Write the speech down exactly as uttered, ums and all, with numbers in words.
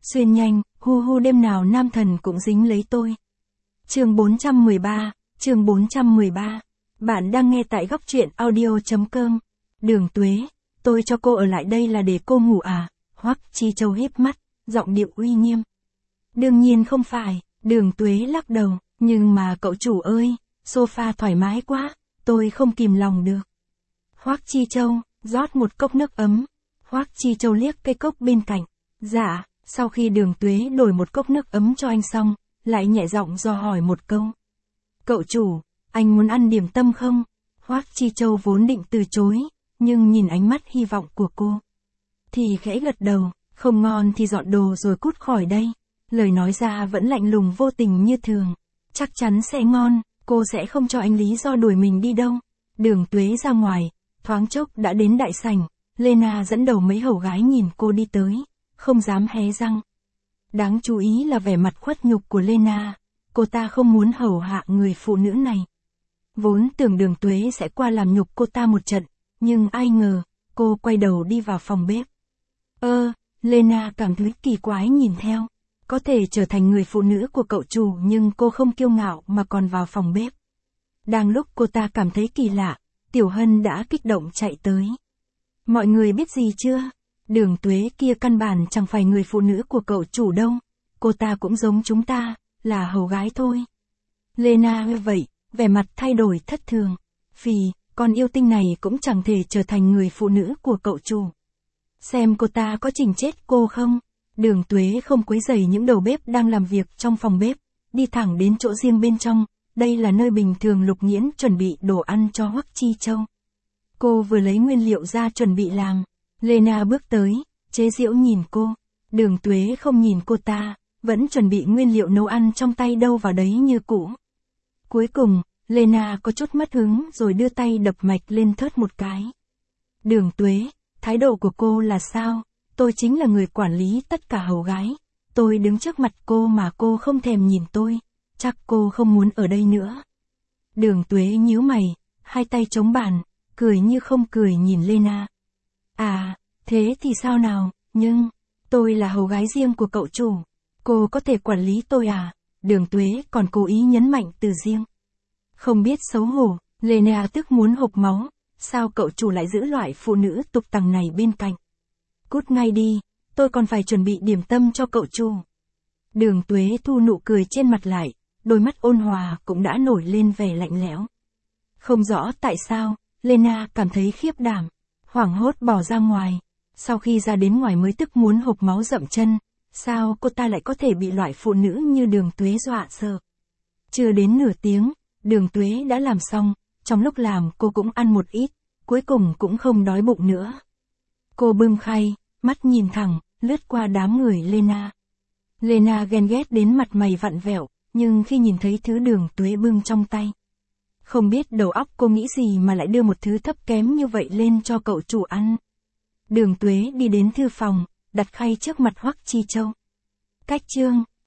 Xuyên nhanh, hu hu đêm nào nam thần cũng dính lấy tôi. Chương bốn trăm mười ba, chương bốn trăm mười ba. Bạn đang nghe tại góc truyện audio.com. Đường Tuế, tôi cho cô ở lại đây là để cô ngủ à? Hoắc Chi Châu híp mắt, giọng điệu uy nghiêm. Đương nhiên không phải, Đường Tuế lắc đầu, nhưng mà cậu chủ ơi, sofa thoải mái quá, tôi không kìm lòng được. Hoắc Chi Châu, rót một cốc nước ấm. Hoắc Chi Châu liếc cái cốc bên cạnh. Dạ, sau khi Đường Tuế đổi một cốc nước ấm cho anh xong, lại nhẹ giọng dò hỏi một câu. Cậu chủ, anh muốn ăn điểm tâm không? Hoắc Chi Châu vốn định từ chối, nhưng nhìn ánh mắt hy vọng của cô. Thì khẽ gật đầu, không ngon thì dọn đồ rồi cút khỏi đây. Lời nói ra vẫn lạnh lùng vô tình như thường. Chắc chắn sẽ ngon, cô sẽ không cho anh lý do đuổi mình đi đâu. Đường Tuế ra ngoài, thoáng chốc đã đến đại sảnh. Lena dẫn đầu mấy hầu gái nhìn cô đi tới, không dám hé răng. Đáng chú ý là vẻ mặt khuất nhục của Lena, cô ta không muốn hầu hạ người phụ nữ này. Vốn tưởng Đường Tuế sẽ qua làm nhục cô ta một trận, nhưng ai ngờ, cô quay đầu đi vào phòng bếp. Ơ, Lena cảm thấy kỳ quái nhìn theo. Có thể trở thành người phụ nữ của cậu chủ nhưng cô không kiêu ngạo mà còn vào phòng bếp. Đang lúc cô ta cảm thấy kỳ lạ, Tiểu Hân đã kích động chạy tới. Mọi người biết gì chưa? Đường Tuế kia căn bản chẳng phải người phụ nữ của cậu chủ đâu. Cô ta cũng giống chúng ta, là hầu gái thôi. Lena nghe vậy, vẻ mặt thay đổi thất thường. Phì, con yêu tinh này cũng chẳng thể trở thành người phụ nữ của cậu chủ. Xem cô ta có chỉnh chết cô không? Đường Tuế không quấy rầy những đầu bếp đang làm việc trong phòng bếp, đi thẳng đến chỗ riêng bên trong. Đây là nơi bình thường Lục Nghiễn chuẩn bị đồ ăn cho Hoắc Chi Châu. Cô vừa lấy nguyên liệu ra chuẩn bị làm. Lena bước tới, chế giễu nhìn cô. Đường Tuế không nhìn cô ta, vẫn chuẩn bị nguyên liệu nấu ăn trong tay đâu vào đấy như cũ. Cuối cùng, Lena có chút mất hứng rồi đưa tay đập mạch lên thớt một cái. Đường Tuế, thái độ của cô là sao? Tôi chính là người quản lý tất cả hầu gái. Tôi đứng trước mặt cô mà cô không thèm nhìn tôi. Chắc cô không muốn ở đây nữa. Đường Tuế nhíu mày, hai tay chống bàn, cười như không cười nhìn Lena. À, thế thì sao nào, nhưng, tôi là hầu gái riêng của cậu chủ. Cô có thể quản lý tôi à? Đường Tuế còn cố ý nhấn mạnh từ riêng. Không biết xấu hổ, Lena tức muốn hộc máu. Sao cậu chủ lại giữ loại phụ nữ tục tằng này bên cạnh? Cút ngay đi, tôi còn phải chuẩn bị điểm tâm cho cậu chủ. Đường Tuế thu nụ cười trên mặt lại, đôi mắt ôn hòa cũng đã nổi lên vẻ lạnh lẽo. Không rõ tại sao, Lena cảm thấy khiếp đảm, hoảng hốt bỏ ra ngoài. Sau khi ra đến ngoài mới tức muốn hộc máu dậm chân, sao cô ta lại có thể bị loại phụ nữ như Đường Tuế dọa sợ. Chưa đến nửa tiếng, Đường Tuế đã làm xong, trong lúc làm cô cũng ăn một ít, cuối cùng cũng không đói bụng nữa. Cô bưng khay, mắt nhìn thẳng, lướt qua đám người Lena. Lena ghen ghét đến mặt mày vặn vẹo, nhưng khi nhìn thấy thứ Đường Tuế bưng trong tay. Không biết đầu óc cô nghĩ gì mà lại đưa một thứ thấp kém như vậy lên cho cậu chủ ăn. Đường Tuế đi đến thư phòng, đặt khay trước mặt Hoắc Chi Châu. Cách chương